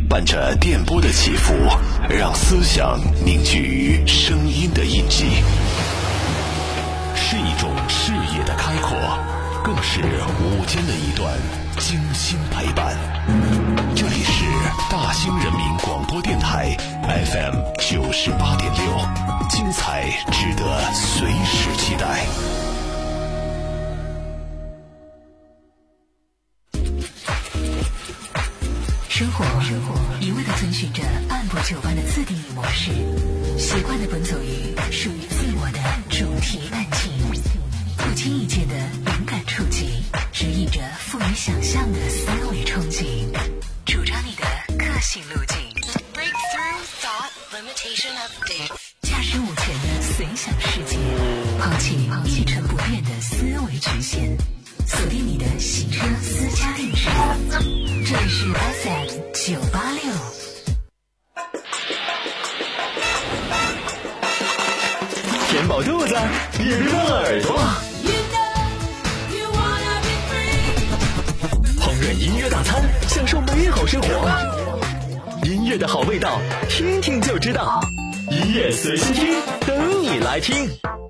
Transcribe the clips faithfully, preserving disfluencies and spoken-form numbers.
伴着电波的起伏，让思想凝聚于声音的印记，是一种视野的开阔，更是午间的一段精心陪伴。这里是大兴人民广播电台 F M 九十八点六，精彩值得随时期待。 生活一味地遵循着按部就班的自定义模式，习惯地奔走于属于自我的主题感情，不经意间的敏感触及，指引着富于想象的思维憧憬，主张你的个性路径。Breakthrough thought limitation update。驾驶目前的随想世界，抛弃一成不变的思维局限，锁定你的行车私家定制。这里是 F M 九八六。 填饱肚子，也别忘了耳朵。烹饪音乐大餐，享受美好生活。音乐的好味道，听听就知道。音乐随心听，等你来听。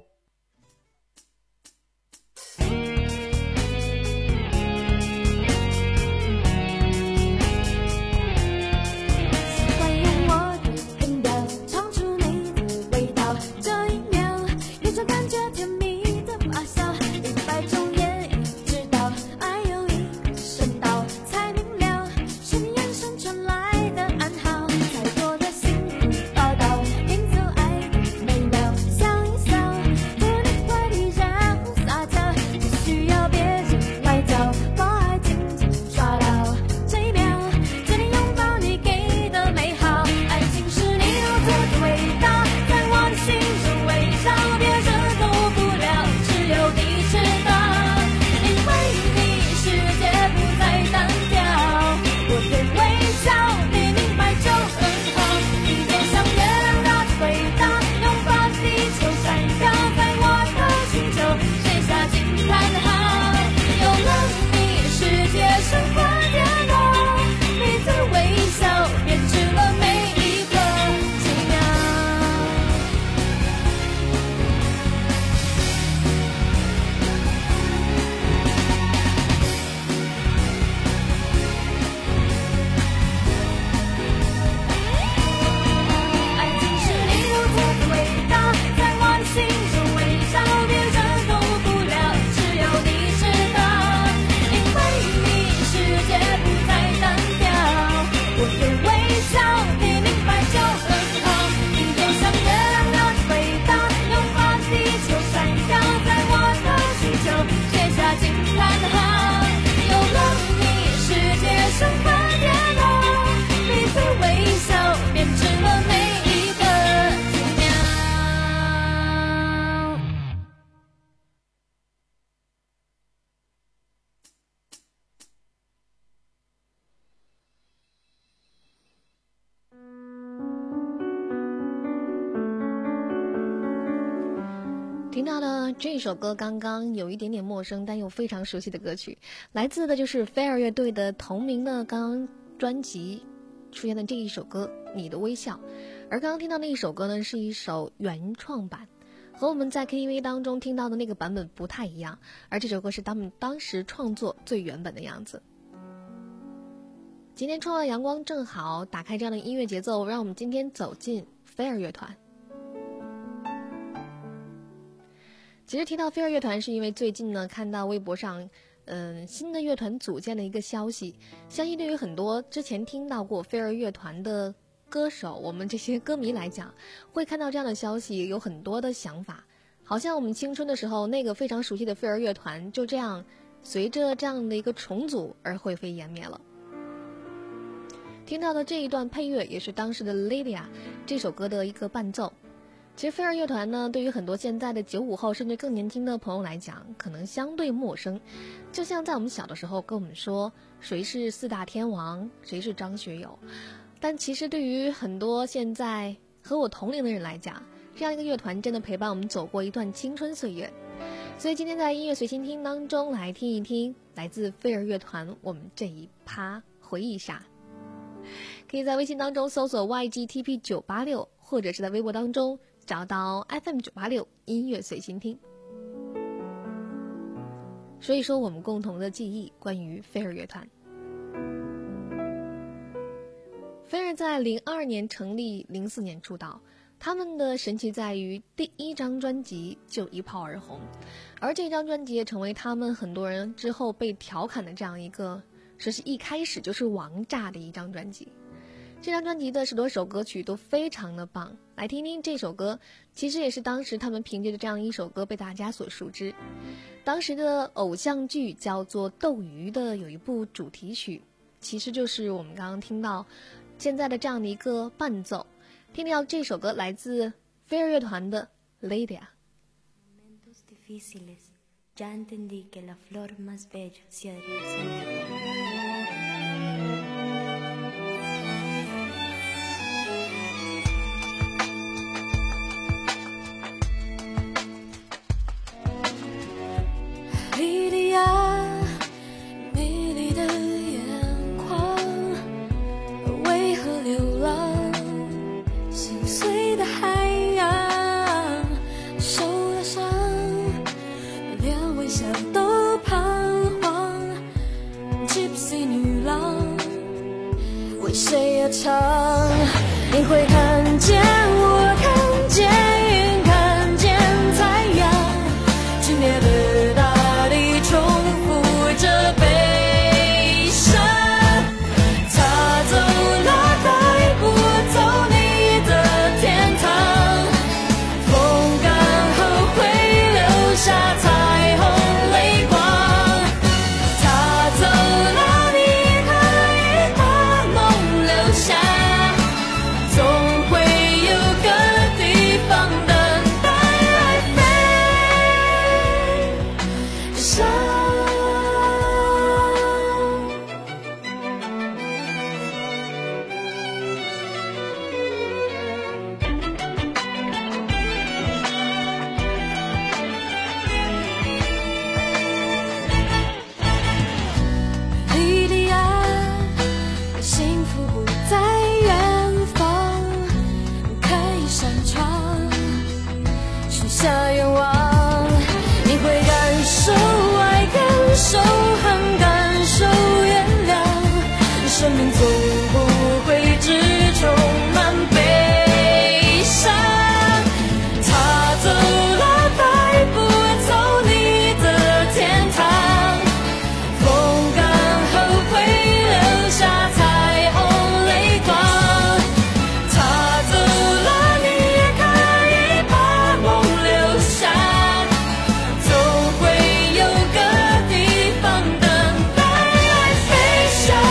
听到的这首歌刚刚有一点点陌生但又非常熟悉的歌曲，来自的就是飞儿乐队的同名的刚刚专辑出现的这一首歌《你的微笑》。而刚刚听到那一首歌呢，是一首原创版，和我们在 K T V 当中听到的那个版本不太一样，而这首歌是他们当时创作最原本的样子。今天窗外阳光正好，打开这样的音乐节奏，让我们今天走进飞儿乐团。其实提到飞儿乐团，是因为最近呢看到微博上嗯，新的乐团组建的一个消息，相信对于很多之前听到过飞儿乐团的歌手，我们这些歌迷来讲，会看到这样的消息有很多的想法，好像我们青春的时候那个非常熟悉的飞儿乐团就这样随着这样的一个重组而灰飞烟灭了。听到的这一段配乐也是当时的 Lydia 这首歌的一个伴奏。其实飞儿乐团呢，对于很多现在的九五后甚至更年轻的朋友来讲，可能相对陌生。就像在我们小的时候跟我们说谁是四大天王，谁是张学友，但其实对于很多现在和我同龄的人来讲，这样一个乐团真的陪伴我们走过一段青春岁月。所以今天在音乐随心听当中来听一听来自飞儿乐团我们这一趴回忆杀。 可以在微信当中搜索 Y G T P 九八六，或者是在微博当中找到 F M 九八六音乐随心听。所以说我们共同的记忆，关于飞儿乐团。飞儿在零二年成立，零四年出道。他们的神奇在于第一张专辑就一炮而红，而这张专辑也成为他们很多人之后被调侃的这样一个，说是一开始就是王炸的一张专辑。这张专辑的十多首歌曲都非常的棒，来听听这首歌，其实也是当时他们凭借着这样一首歌被大家所熟知。当时的偶像剧叫做《斗鱼》的有一部主题曲，其实就是我们刚刚听到现在的这样的一个伴奏。听到这首歌来自飞儿乐团的 Lydia。 Momentos difíciles, ya entendí que la flor más bella se adhiere Lydia， 美丽的眼眶，为何流浪？心碎的海洋，受了伤，连微笑都彷徨。Gypsy 女郎，为谁而唱？你会看见我，看见云，看见太阳，剧烈的大地重复着悲伤。他走了，带不走你的天堂，风干后会留下彩虹泪光。他走了，你可以把梦留下，总会有个地方等待来飞翔。莉莉亚，幸福不在远方，可以擅闯，许下愿望。你会感受爱，感受恨，感受原谅，生命总不会只充满悲伤。他走了，带不走你的天堂，风干后会留下彩虹泪光。他走了，你也可以把梦留下，总会有个地方等待来飞翔。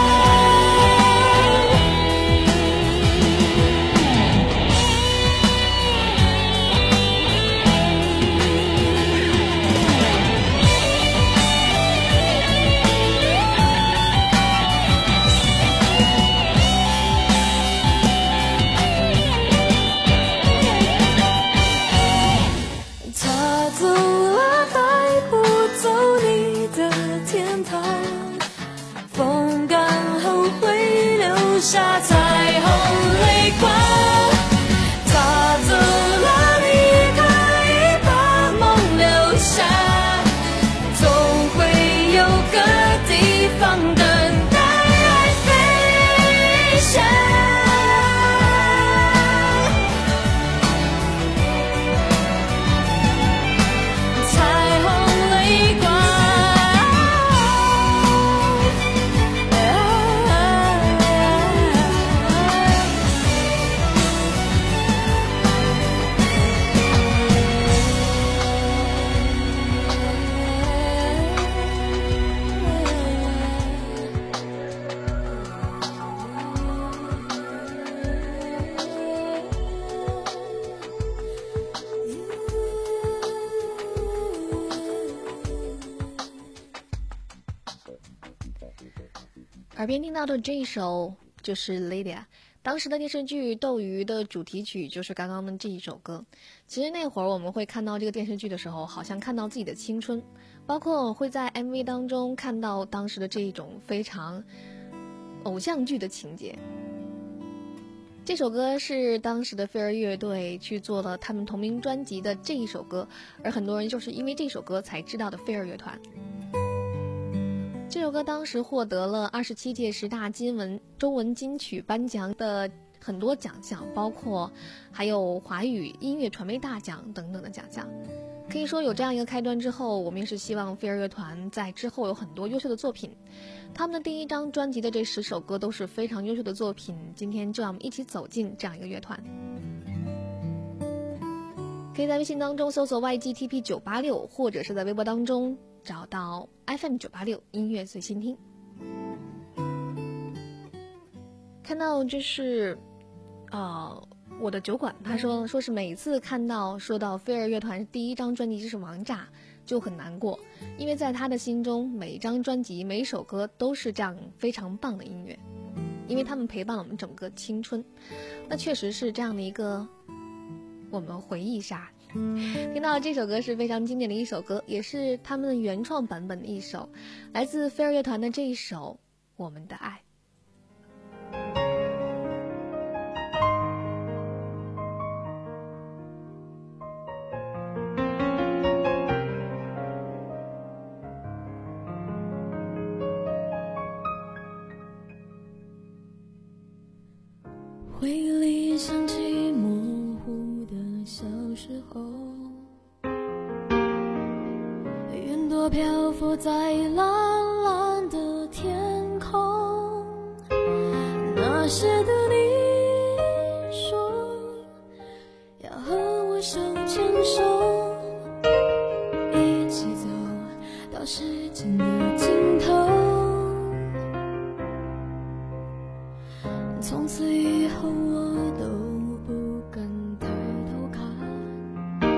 他走了，带不走你的天堂，风干后会留下彩虹泪光。他走了，你也可以把梦留下，总会有个地方等待来飞翔。彩虹泪光。 耳边听到的这一首就是 Lydia， 当时的电视剧《斗鱼》的主题曲就是刚刚的这一首歌。其实那会儿我们会看到这个电视剧的时候，好像看到自己的青春，包括会在 M V 当中看到当时的这一种非常偶像剧的情节。这首歌是当时的飞儿乐队去做了他们同名专辑的这一首歌，而很多人就是因为这首歌才知道的飞儿乐团。这首歌当时获得了二十七届十大金文中文金曲颁奖的很多奖项，包括还有华语音乐传媒大奖等等的奖项。可以说有这样一个开端之后，我们也是希望飞儿乐团在之后有很多优秀的作品。他们的第一张专辑的这十首歌都是非常优秀的作品，今天就让我们一起走进这样一个乐团。可以在微信当中搜索 Y G T P 九八六， 或者是在微博当中找到 F M 九八六 音乐随心听。看到这是呃我的酒馆，他说说是每次看到说到飞儿乐团第一张专辑就是王炸就很难过，因为在他的心中每一张专辑每一首歌都是这样非常棒的音乐，因为他们陪伴了我们整个青春。那确实是这样的一个我们回忆杀。听到这首歌是非常经典的一首歌，也是他们的原创版本的一首，来自飞儿乐团的这一首我们的爱。 回忆里想起模糊的小时候，云朵漂浮在蓝蓝的天空，那时的你说要和我手牵手，一起走到时间的尽头，从此以后我都不敢抬头看，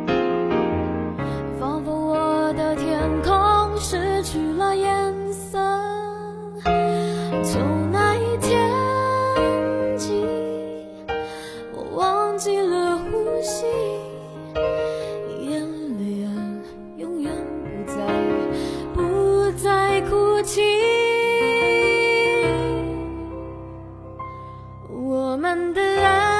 仿佛我的天空失去了颜色，从那一天起我忘记了呼吸，眼泪啊永远不再不再哭泣，我们的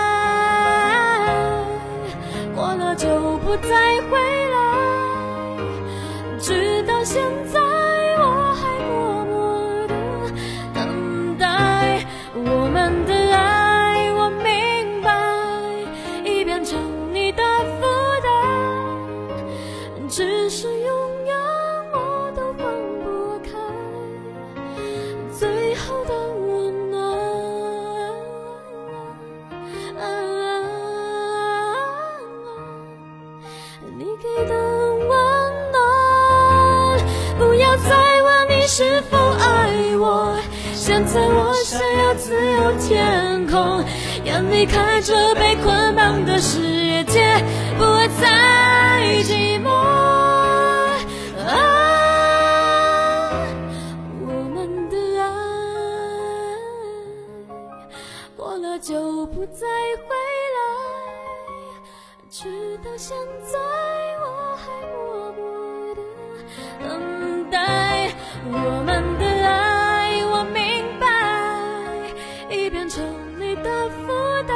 爱过了就不再回来，直到现在我还默默地等待，我们的爱我明白已变成你的负担，只是永远我都放不开最后的温暖，你给的温暖，不要再问你是否爱我，现在我想要自由天空，眼里看着被捆绑的世界，不会再寂寞，啊，我们的爱过了就不再回来，直到现在我还默默地等待，我们的爱我明白已变成你的负担，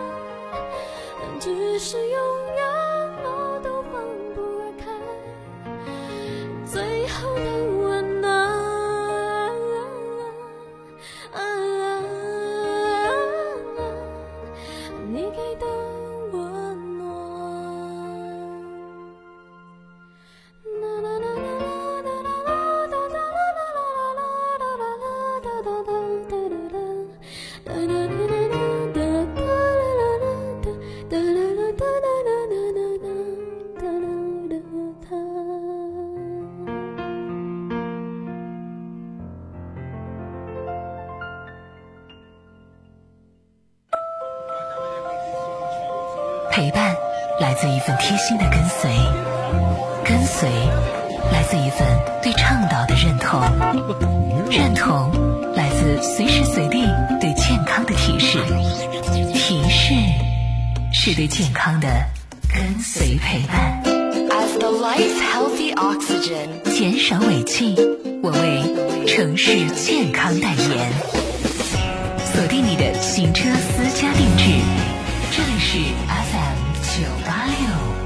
只是永远我都放不开最后的温暖，你给的温暖。 陪伴来自一份贴心的跟随，跟随来自一份对倡导的认同，认同来自随时随地对健康的提示，提示是对健康的跟随陪伴。 As the life's healthy oxygen， 减少尾气，我为城市健康代言。 锁定你的行车私家定制，这里是 F M 九八六。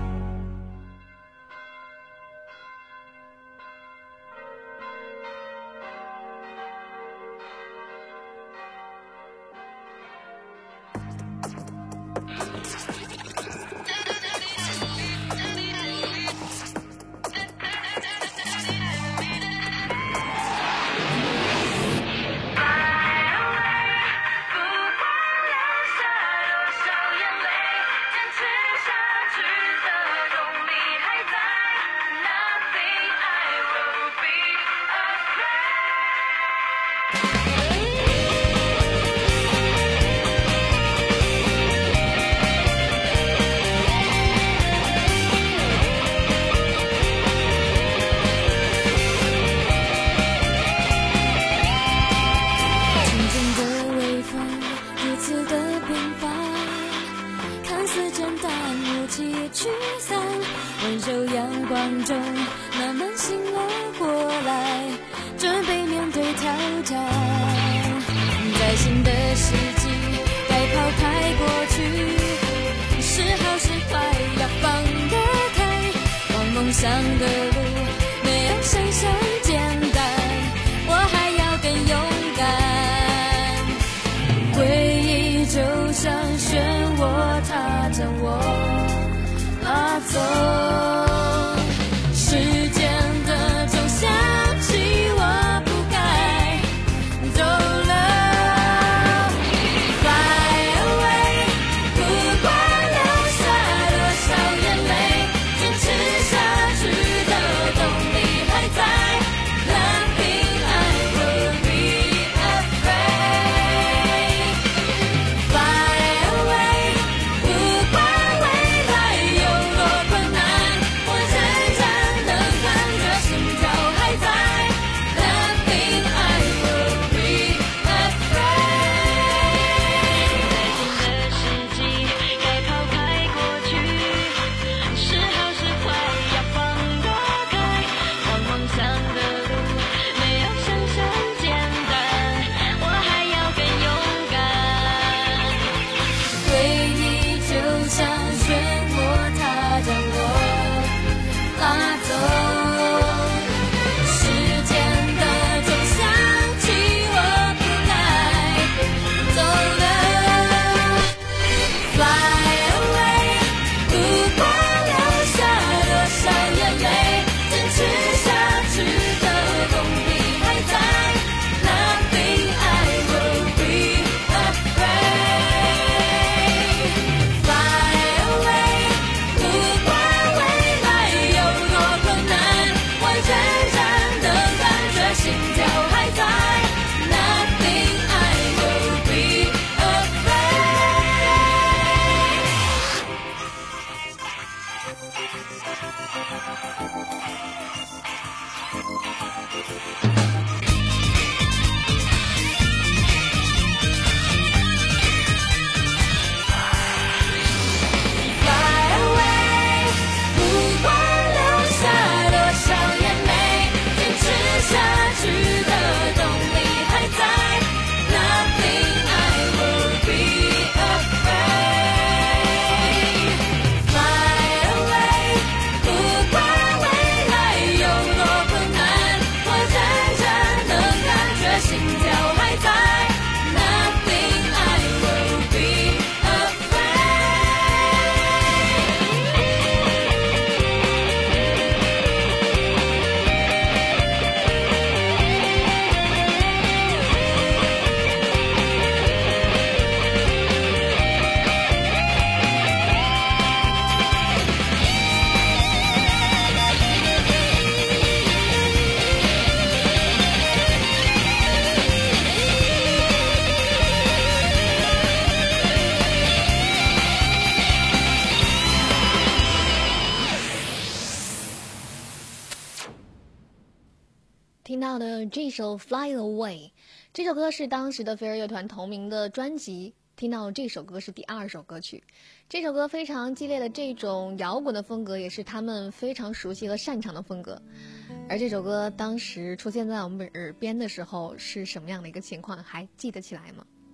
听到的这首《Fly Away》，这首歌是当时的飞儿乐团同名的专辑。听到这首歌是第二首歌曲，这首歌非常激烈的这种摇滚的风格，也是他们非常熟悉和擅长的风格。而这首歌当时出现在我们耳边的时候是什么样的一个情况，还记得起来吗？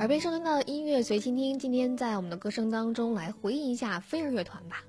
耳边收听到的音乐随心听，今天在我们的歌声当中来回忆一下飞儿乐团吧。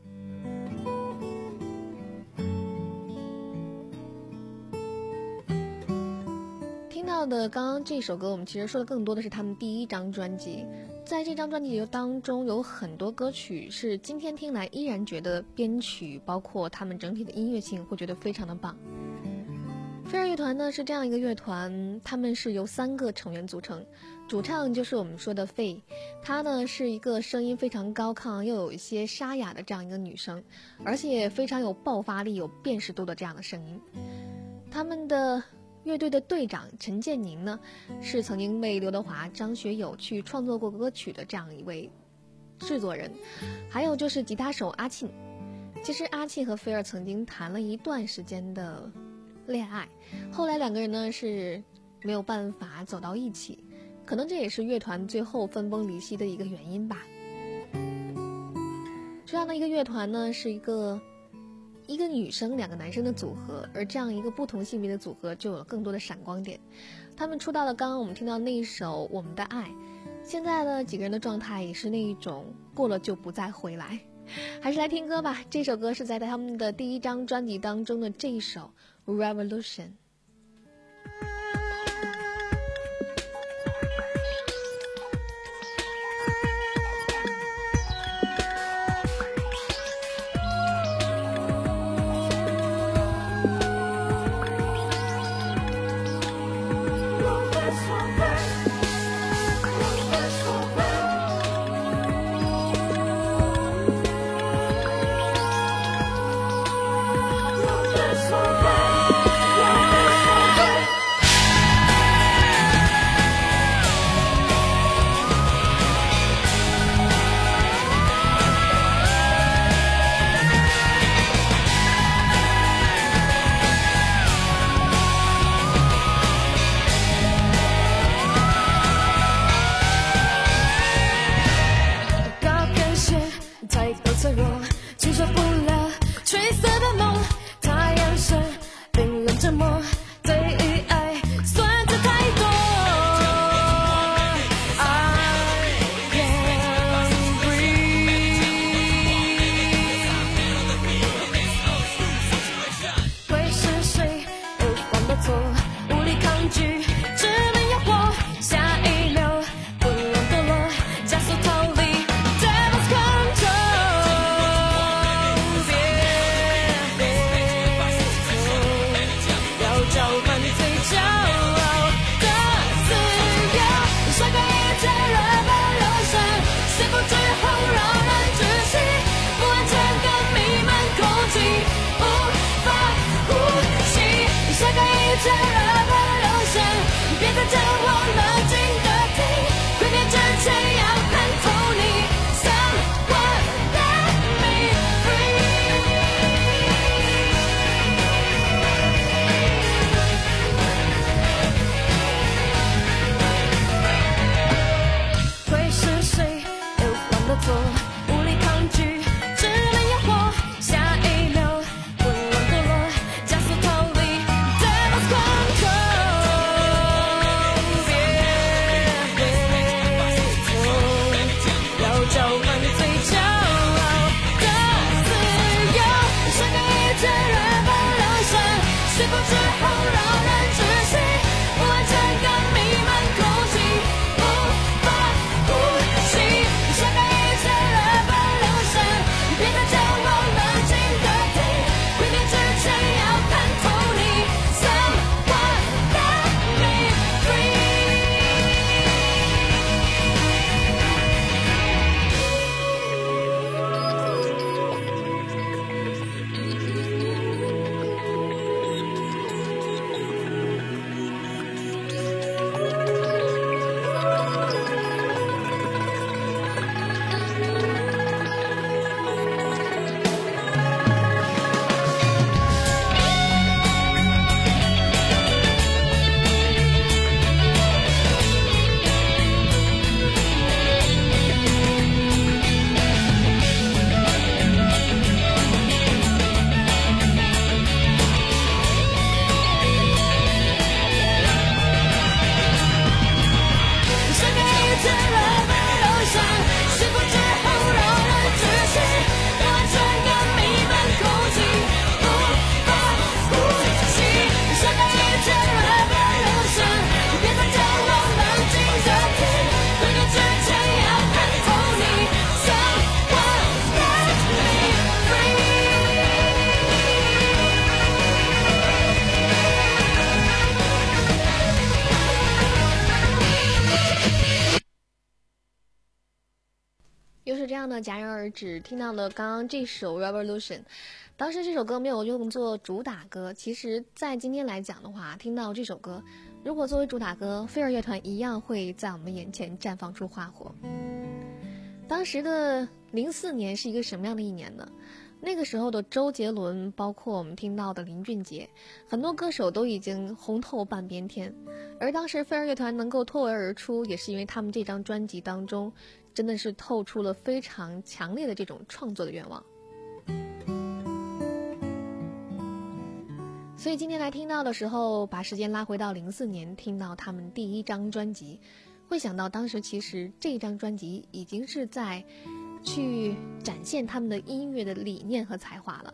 听到的刚刚这首歌，我们其实说的更多的是他们第一张专辑。在这张专辑当中有很多歌曲是今天听来依然觉得编曲包括他们整体的音乐性会觉得非常的棒。飞儿乐团呢是这样一个乐团，他们是由三个成员组成，主唱就是我们说的费，她呢是一个声音非常高亢又有一些沙哑的这样一个女生，而且非常有爆发力有辨识度的这样的声音。他们的乐队的队长陈建宁呢，是曾经为刘德华、张学友去创作过歌曲的这样一位制作人。还有就是吉他手阿庆，其实阿庆和菲儿曾经谈了一段时间的恋爱，后来两个人呢是没有办法走到一起，可能这也是乐团最后分崩离析的一个原因吧。这样的一个乐团呢，是一个一个女生两个男生的组合，而这样一个不同性别的组合就有了更多的闪光点。他们出道了，刚刚我们听到那一首《我们的爱》，现在呢几个人的状态也是那一种过了就不再回来。还是来听歌吧，这首歌是在他们的第一张专辑当中的这一首 Revolution。 就是这样的戛然而止。听到了刚刚这首 Revolution， 当时这首歌没有用作主打歌，其实在今天来讲的话，听到这首歌如果作为主打歌，飞儿乐团一样会在我们眼前绽放出花火。当时的零四年是一个什么样的一年呢？那个时候的周杰伦，包括我们听到的林俊杰，很多歌手都已经红透半边天。而当时飞儿乐团能够脱颖而出，也是因为他们这张专辑当中真的是透出了非常强烈的这种创作的愿望。所以今天来听到的时候，把时间拉回到零四年，听到他们第一张专辑，会想到当时其实这张专辑已经是在去展现他们的音乐的理念和才华了。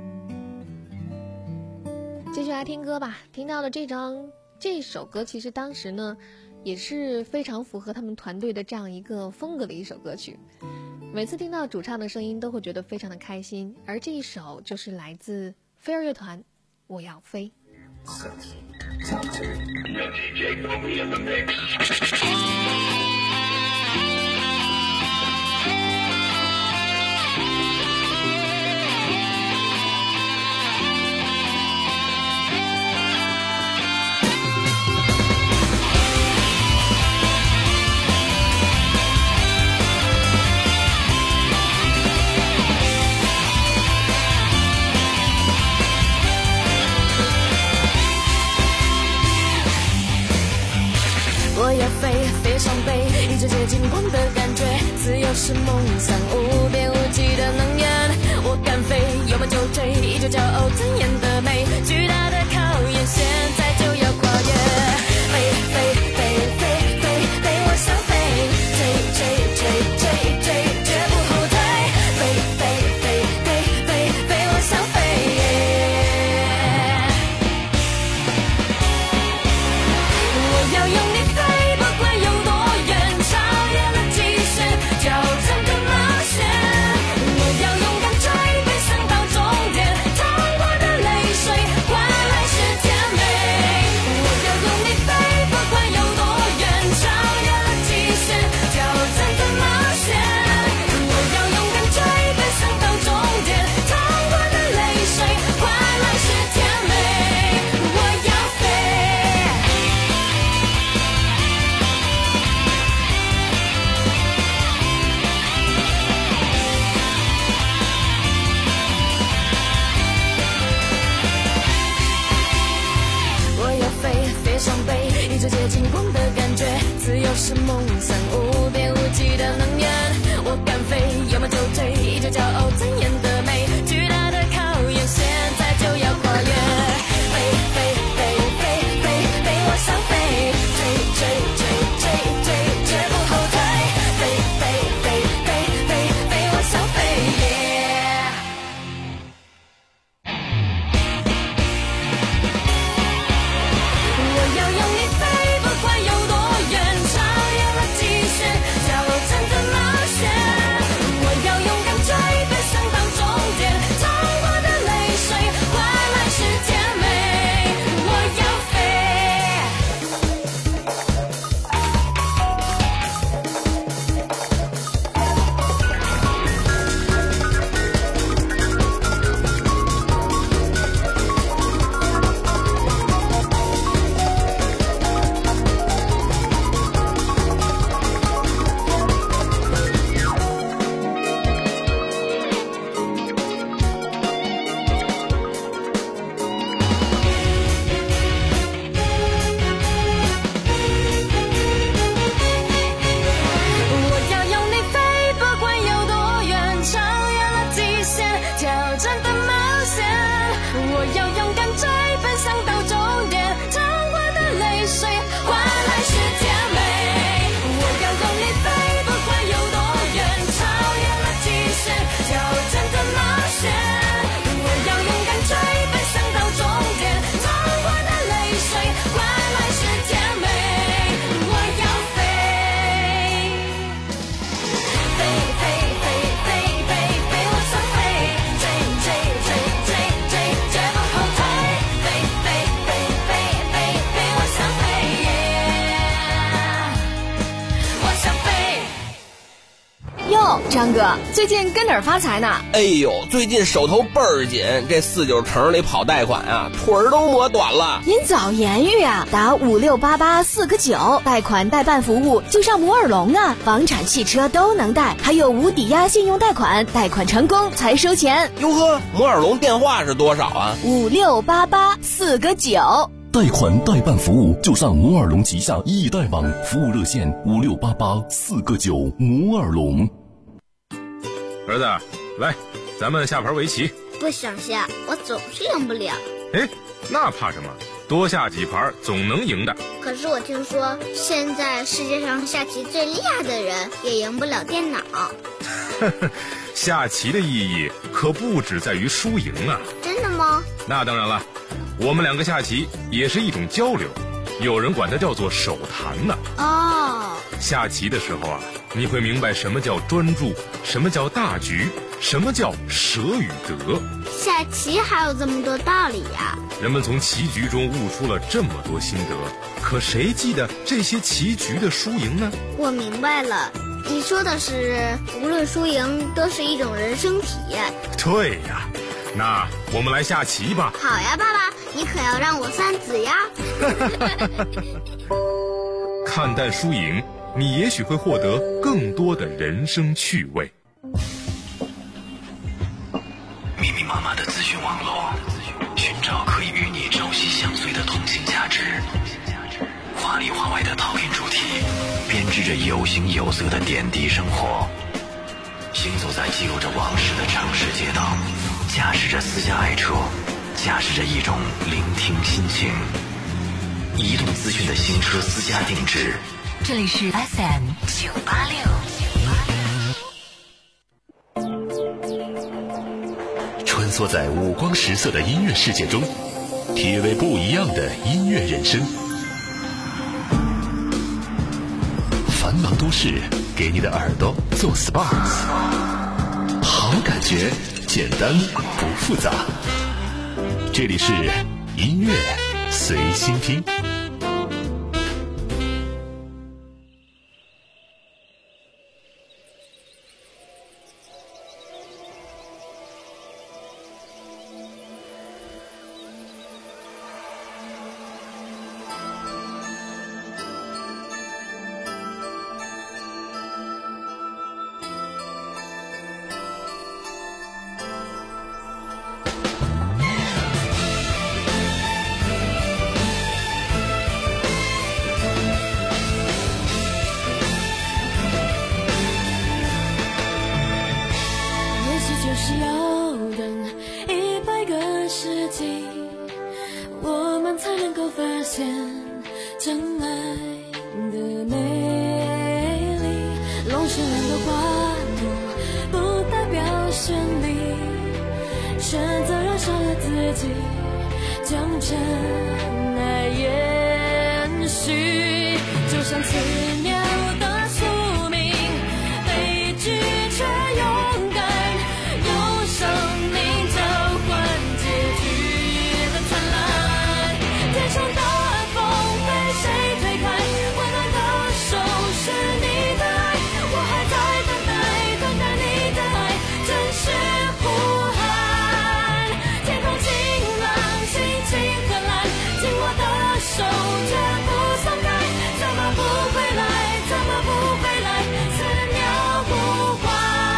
继续来听歌吧，听到的这张这首歌其实当时呢也是非常符合他们团队的这样一个风格的一首歌曲，每次听到主唱的声音都会觉得非常的开心，而这一首就是来自飞儿乐团，我要飞。 我要飞，飞上北，一直接近光的感觉，自由是梦想，无边无际的能源。我敢飞，有梦就追，依旧骄傲尊严的美，巨大的考验，现在就要跨越。飞飞飞飞飞飞，我想飞，追追追追追，绝不后退。飞飞飞飞飞飞，我想飞。我要用力飞。接近光的感觉，自由是梦想，无边无际的能源。我敢飞，有梦就追，依旧骄傲尊严的美，巨大的考验，现在就要跨越。飞飞飞飞飞飞，我想飞，追追追追追，绝不后退。飞飞飞飞飞飞，我想飞。我要用力飞。不管有多远，超越了极限，挑战的冒险。我要勇敢追，飞升到终张哥，最近跟哪儿发财呢？ 哎呦，最近手头倍儿紧，这四九城里跑贷款啊，腿儿都磨短了。 您早言语啊，打五六八八四个九，贷款代办服务就上摩尔龙啊，房产、汽车都能贷，还有无抵押信用贷款，贷款成功才收钱。 哟呵，摩尔龙电话是多少啊？ 五六八八四个九。 贷款代办服务就上摩尔龙旗下易贷网，服务热线五六八八四个九。摩尔龙。 儿子，来，咱们下盘围棋。 不想下，我总是赢不了。 哎，那怕什么？多下几盘总能赢的。 可是我听说，现在世界上下棋最厉害的人也赢不了电脑。 下棋的意义可不只在于输赢啊。 真的吗？ 那当然了，我们两个下棋也是一种交流，有人管它叫做手谈呢。 哦， 下棋的时候啊，你会明白什么叫专注，什么叫大局，什么叫舍与得。 下棋还有这么多道理呀！ 人们从棋局中悟出了这么多心得，可谁记得这些棋局的输赢呢？ 我明白了，你说的是无论输赢都是一种人生体验。 对呀，那我们来下棋吧。 好呀，爸爸，你可要让我三子呀。 看淡输赢，你也许会获得更多的人生趣味。 密密麻麻的资讯网络，寻找可以与你朝夕相随的通信价值。华里华外的讨论主题，编织着有形有色的点滴生活。行走在记录着往事的城市街道，驾驶着私家爱车，驾驶着一种聆听心情。移动资讯的新车私家定制。 这里是 F M 九八六。 穿梭在五光十色的音乐世界中，体味不一样的音乐人生。繁忙都市给你的耳朵做 S P A， 好感觉简单不复杂。这里是音乐随心听。 就是要等一百个世纪，我们才能够发现真爱的美丽。龙是两个花朵，不代表绚丽，选择燃烧了自己，将真爱延续，就像奇妙的宿命，悲剧却勇敢。生命交换结局的灿烂，天上的风被谁推开？温暖的手是你的爱，我还在等待，等待你的爱，真是呼喊。天空晴朗，心情很蓝，紧握的手绝不松开，怎么不回来？怎么不回来？思念呼唤。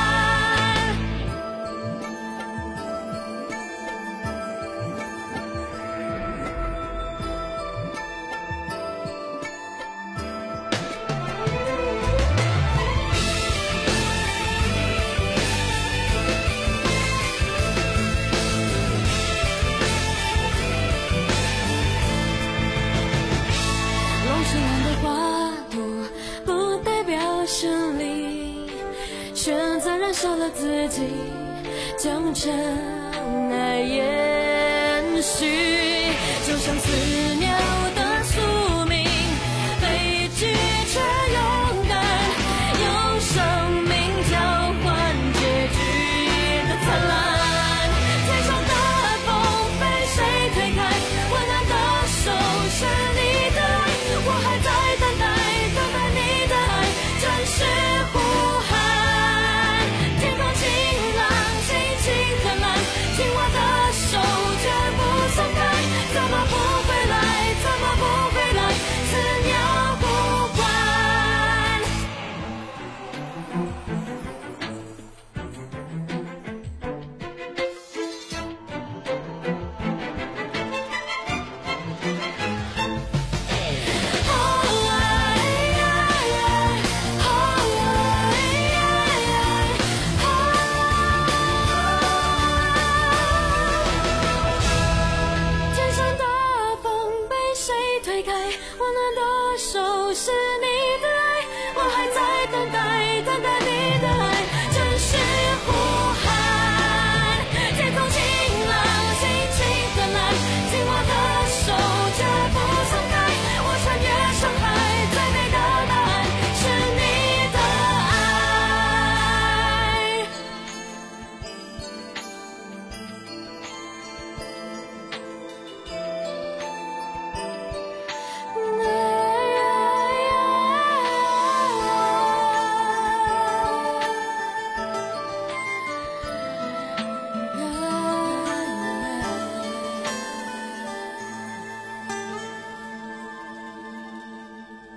烧了自己，将真爱延续，就像寺庙的宿命，悲剧却勇敢，用生命交换结局的灿烂。天上的风被谁推开？温暖的手是你的爱，我还在等待，等待你的爱，真是呼喊。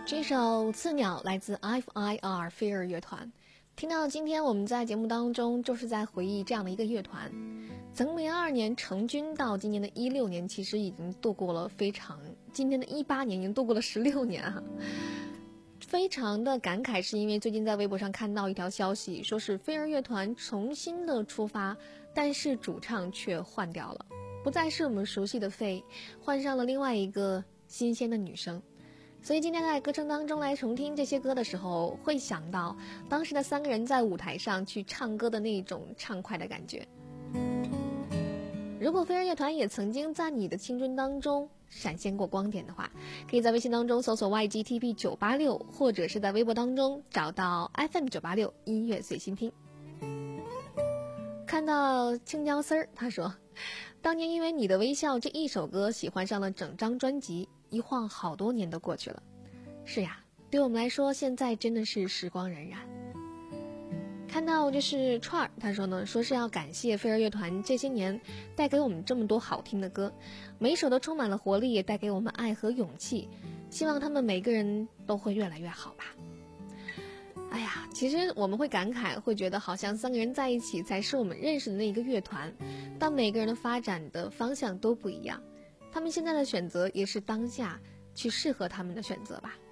这首《刺鸟》来自 F I R 飞儿乐团。听到今天我们在节目当中就是在回忆这样的一个乐团，从零二年成军到今年的一六年，其实已经度过了非常，今年的一八年已经度过了十六年啊。非常的感慨，是因为最近在微博上看到一条消息，说是飞儿乐团重新的出发，但是主唱却换掉了，不再是我们熟悉的飞，换上了另外一个新鲜的女生。所以今天在歌声当中来重听这些歌的时候，会想到当时的三个人在舞台上去唱歌的那种畅快的感觉。如果飞儿乐团也曾经在你的青春当中闪现过光点的话，可以在微信当中搜索 Y G T P 九八六， 或者是在微博当中找到 F M 九八六 音乐随心听。看到青椒丝儿，他说当年因为你的微笑这一首歌喜欢上了整张专辑，一晃好多年都过去了。是呀，对我们来说现在真的是时光荏苒。看到就是串儿，他说呢，说是要感谢飞儿乐团这些年带给我们这么多好听的歌，每一首都充满了活力，也带给我们爱和勇气，希望他们每个人都会越来越好吧。哎呀，其实我们会感慨，会觉得好像三个人在一起才是我们认识的那一个乐团，但每个人的发展的方向都不一样，他们现在的选择也是当下去适合他们的选择吧。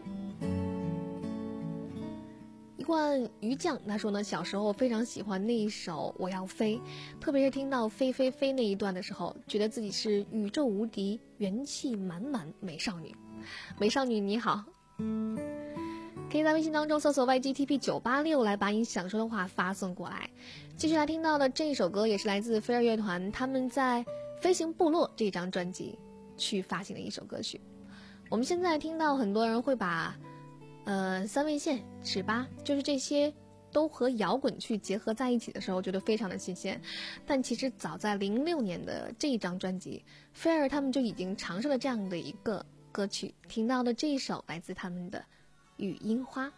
一罐鱼酱他说呢，小时候非常喜欢那一首我要飞，特别是听到飞飞飞那一段的时候，觉得自己是宇宙无敌元气满满美少女。美少女你好，可以在微信当中搜索 Y G T P 九八六 来把你想说的话发送过来。继续来听到的这首歌也是来自飞儿乐团，他们在飞行部落这张专辑去发行的一首歌曲。我们现在听到很多人会把呃三味线、尺八，就是这些都和摇滚去结合在一起的时候，觉得非常的新鲜。但其实早在零六年的这一张专辑，飞儿他们就已经尝试了这样的一个歌曲。听到的这一首来自他们的雨樱花。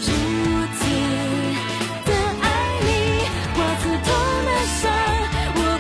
我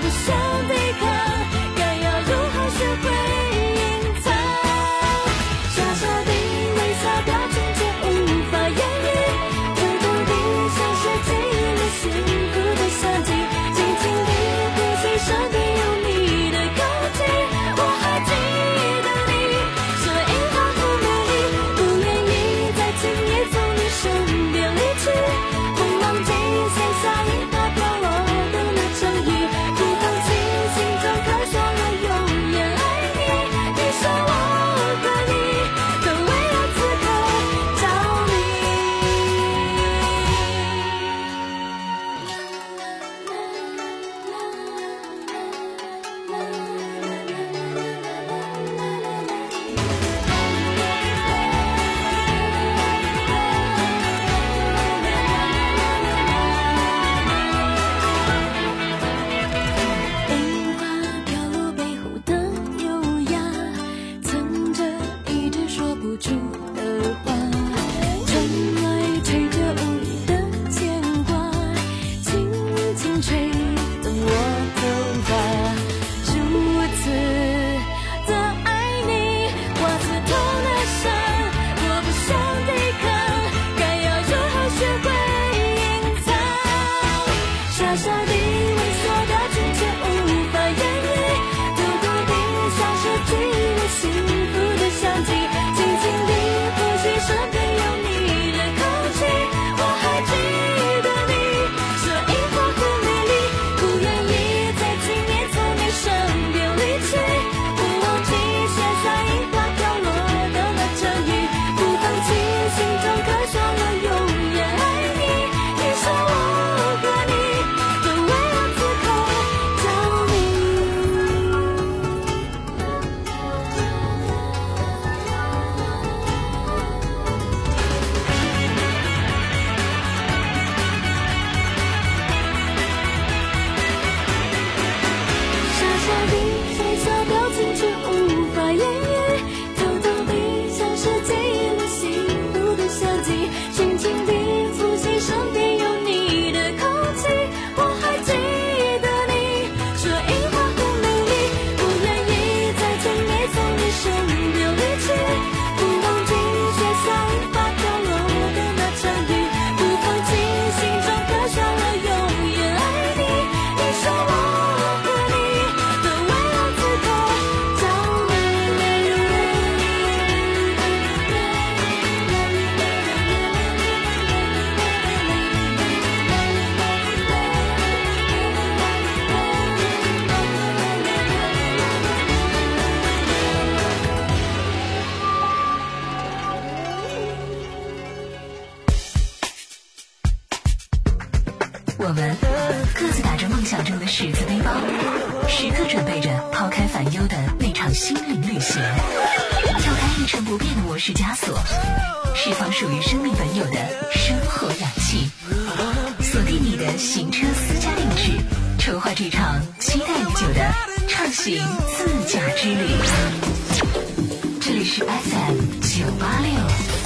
纸子背包，时刻准备着抛开烦忧的那场心灵旅行。敲开一成不变的模式枷锁，释放属于生命本有的生活氧气。锁定你的行车私家定制，筹划这场期待已久的畅行自驾之旅。这里是 F M 九八六。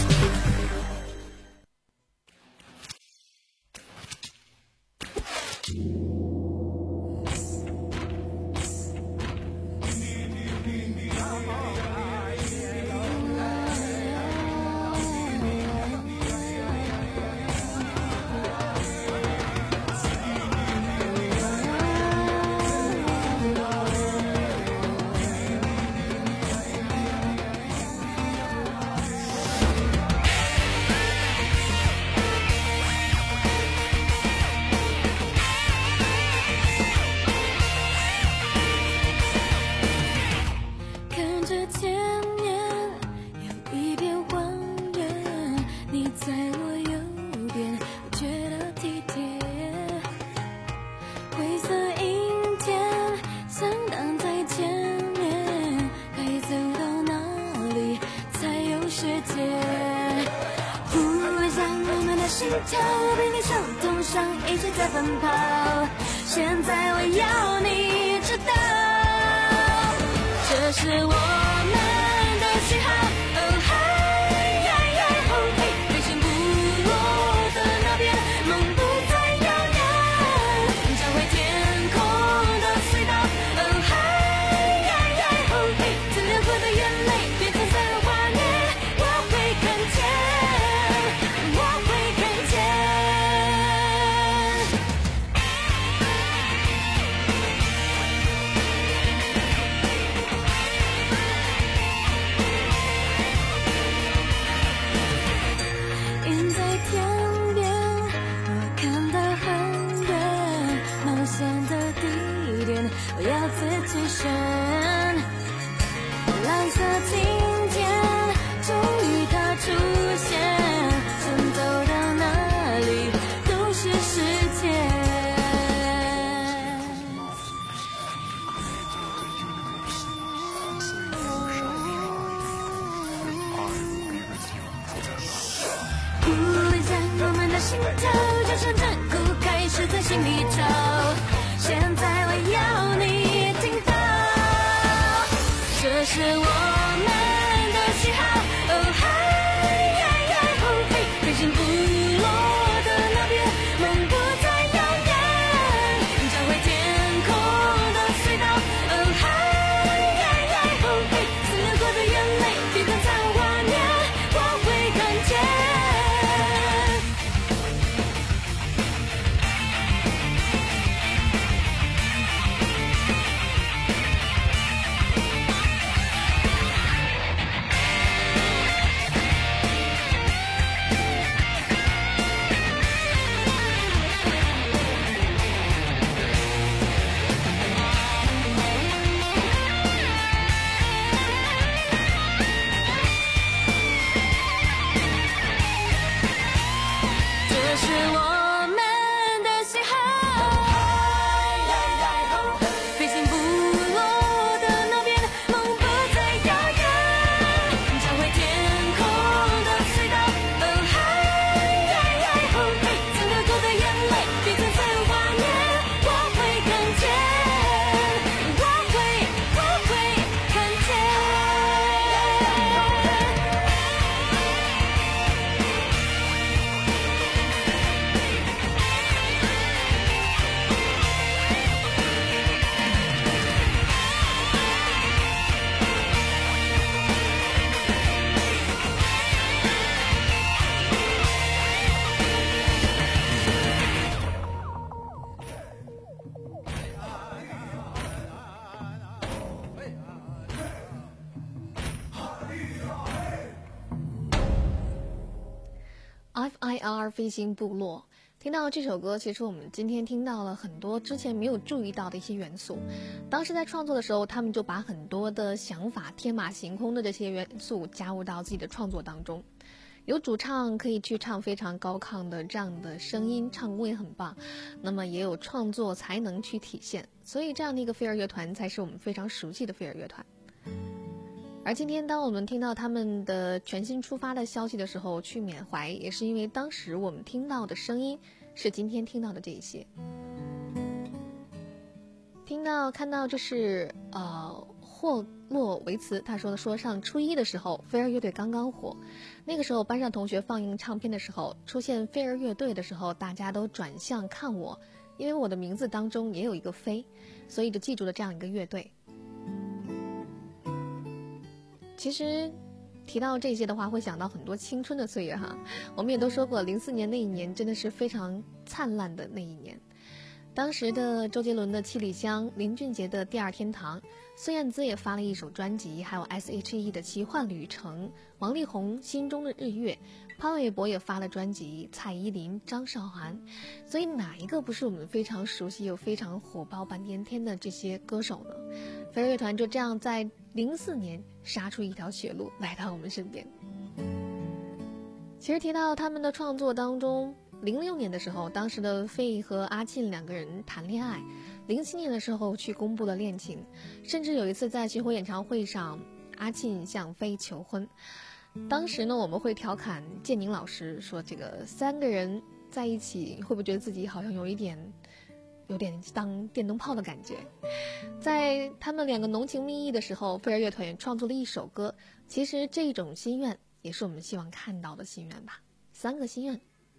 F I R 飞行部落，听到这首歌，其实我们今天听到了很多之前没有注意到的一些元素。当时在创作的时候，他们就把很多的想法天马行空的这些元素加入到自己的创作当中。 有主唱可以去唱非常高亢的这样的声音，唱功也很棒，那么也有创作才能去体现，所以这样的一个飞儿乐团才是我们非常熟悉的飞儿乐团。而今天当我们听到他们的全新出发的消息的时候去缅怀，也是因为当时我们听到的声音是今天听到的这一些。听到看到这是呃霍洛维茨他说的，说上初一的时候飞儿乐队刚刚火，那个时候班上同学放映唱片的时候出现飞儿乐队的时候，大家都转向看我，因为我的名字当中也有一个飞，所以就记住了这样一个乐队。其实提到这些的话会想到很多青春的岁月哈，我们也都说过零四年那一年真的是非常灿烂的那一年，当时的周杰伦的七里香，林俊杰的第二天堂，孙燕姿也发了一首专辑，还有 S H E 的奇幻旅程，王力宏心中的日月，潘玮柏也发了专辑，蔡依林、张韶涵，所以哪一个不是我们非常熟悉又非常火爆半边天的这些歌手呢？飞儿乐团就这样在零四年杀出一条血路来到我们身边。其实提到他们的创作当中，零六年的时候，当时的费和阿沁两个人谈恋爱，零七年的时候去公布了恋情，甚至有一次在巡回演唱会上，阿沁向费求婚。当时呢，我们会调侃建宁老师说，这个三个人在一起会不会觉得自己好像有一点有点当电灯泡的感觉。在他们两个浓情蜜意的时候，飞儿乐团也创作了一首歌，其实这种心愿也是我们希望看到的心愿吧，三个心愿。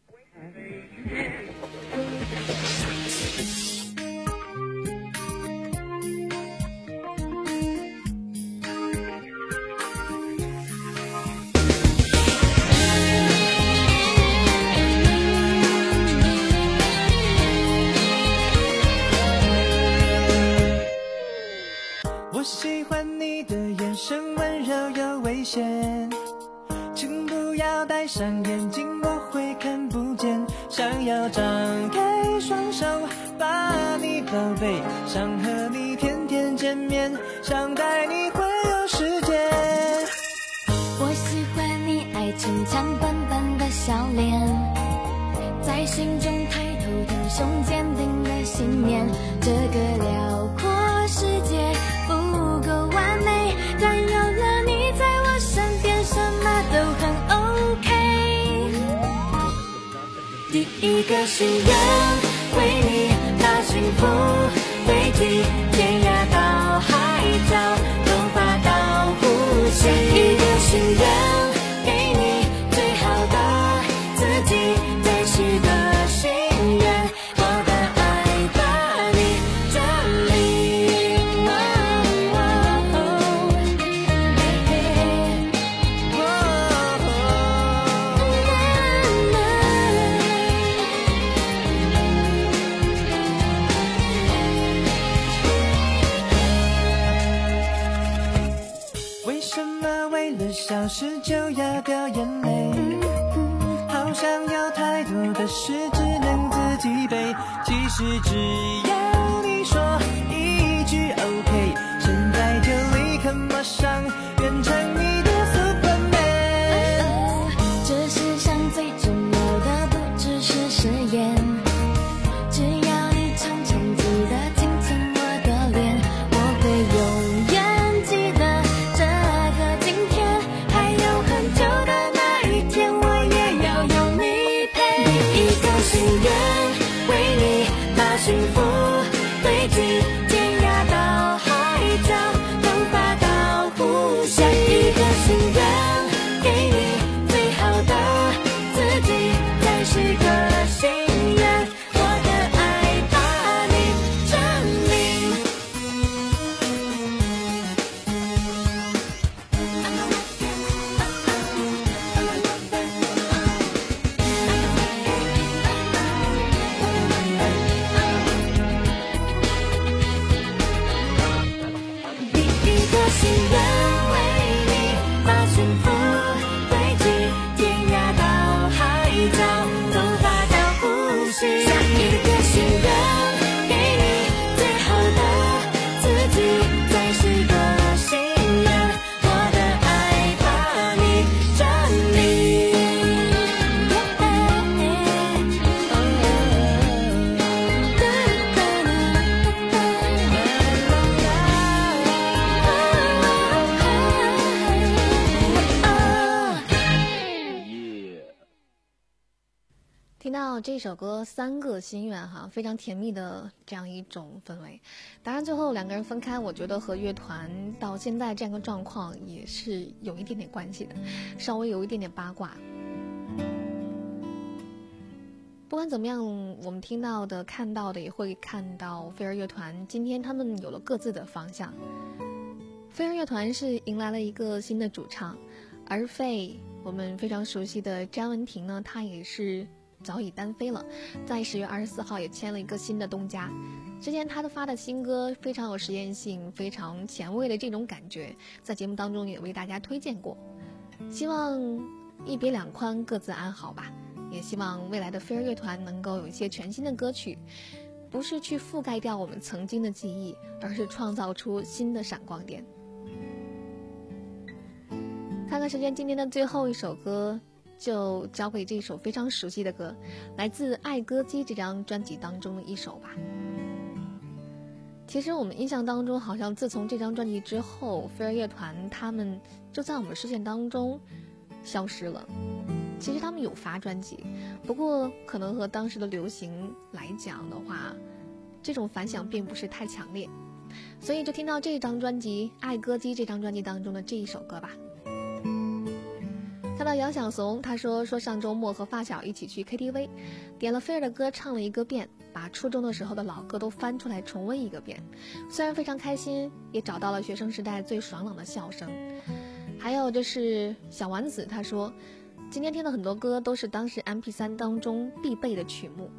我喜欢你的眼神温柔又危险，请不要戴上眼镜，我会看不见，想要张开双手把你宝贝，想和你天天见面，想带你环游世界。 我喜欢你爱情长短短的笑脸，在心中抬头挺胸坚定的信念，这个辽阔世界不够完美，但有了你在我身边，什么都很 OK。 第一个心愿，为你把幸福飞机，天涯到海角，头发到呼吸。一个心愿，给你最好的自己，再许个心愿，我的爱把你占领。哦哦baby 为什么为了小事就要掉眼泪？好像有太多的事只能自己背，其实只要你说一句 OK， 现在就立刻马上变成你的 Superman。 这世上最重要的不只是誓言，只要你常常记得亲亲我的脸，我会永远记得这个今天，还有很久的那一天，我也要有你陪。第一个心愿，为你把幸福飞到这首歌三个心愿哈，非常甜蜜的这样一种氛围。当然最后两个人分开，我觉得和乐团到现在这样一个状况也是有一点点关系的，稍微有一点点八卦。不管怎么样，我们听到的看到的也会看到飞儿乐团今天他们有了各自的方向。飞儿乐团是迎来了一个新的主唱，而费我们非常熟悉的詹雯婷呢，她也是早已单飞了，在十月二十四号也签了一个新的东家。之前她的发的新歌非常有实验性，非常前卫的这种感觉，在节目当中也为大家推荐过。希望一别两宽，各自安好吧。也希望未来的飞儿乐团能够有一些全新的歌曲，不是去覆盖掉我们曾经的记忆，而是创造出新的闪光点。看看时间，今天的最后一首歌就交给这首非常熟悉的歌，来自爱歌姬这张专辑当中的一首吧。其实我们印象当中，好像自从这张专辑之后，飞儿乐团他们就在我们视线当中消失了。其实他们有发专辑，不过可能和当时的流行来讲的话，这种反响并不是太强烈，所以就听到这张专辑《爱歌姬》这张专辑当中的这一首歌吧。看到杨晓怂，他说说上周末和发小一起去 K T V， 点了菲儿的歌唱了一个遍，把初中的时候的老歌都翻出来重温一个遍，虽然非常开心，也找到了学生时代最爽朗的笑声。还有就是小丸子，他说今天听的很多歌都是当时 M P 三 当中必备的曲目。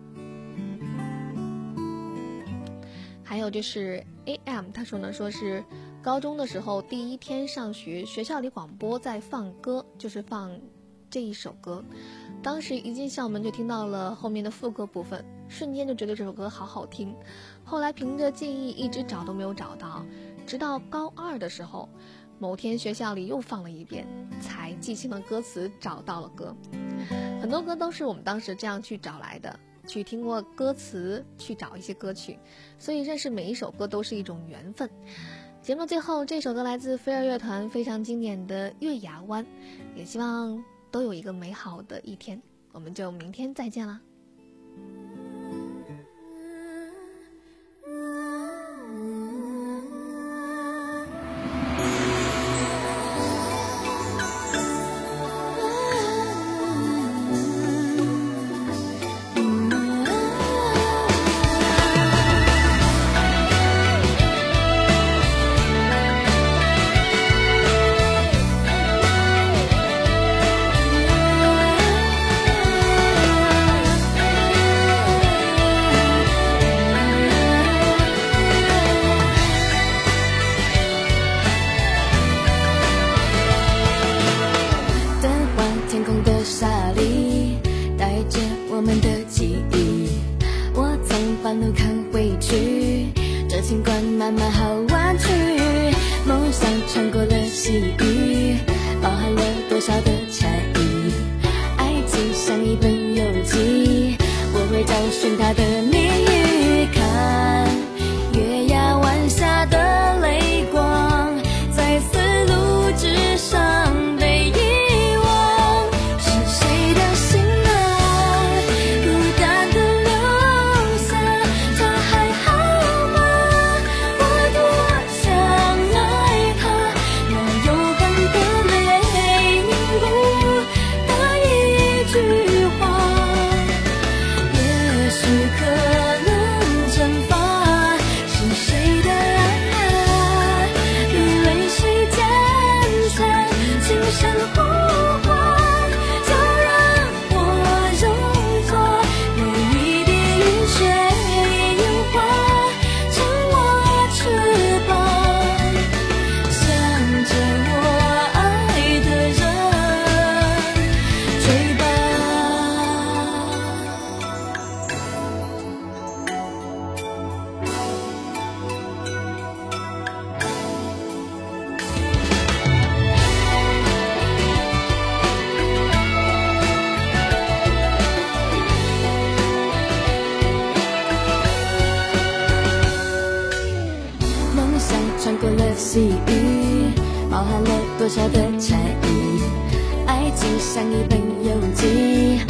还有就是 A M， 他说呢，说是高中的时候第一天上学，学校里广播在放歌，就是放这一首歌。当时一进校门就听到了后面的副歌部分，瞬间就觉得这首歌好好听。后来凭着记忆一直找都没有找到，直到高二的时候，某天学校里又放了一遍，才记清了歌词，找到了歌。很多歌都是我们当时这样去找来的，去听过歌词，去找一些歌曲，所以认识每一首歌都是一种缘分。节目最后，这首歌来自飞儿乐团非常经典的《月牙湾》，也希望都有一个美好的一天。我们就明天再见啦。 细雨，包含了多少的禅意？爱情像一本游记，我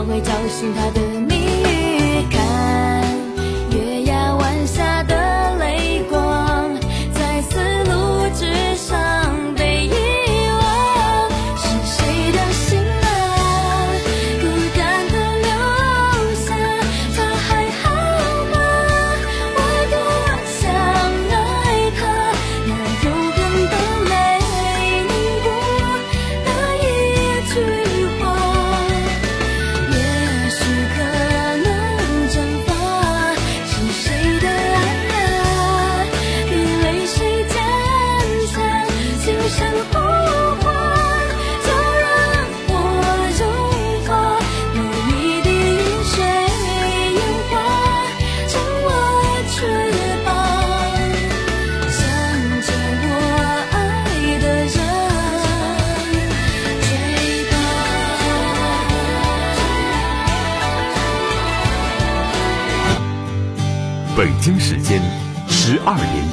总会叫醒他的你。看月牙湾下的泪光，在丝路之上被遗忘。是谁的心啊，孤单的留下，他还好吗？我多想爱他，那柔软的泪凝固那一句话，也许可能蒸发。是谁的爱啊，比泪水坚强，轻声呼唤，就让我融化。那一滴雨水烟花，成我翅膀，向着我爱的人追吧。 北京时间十二点。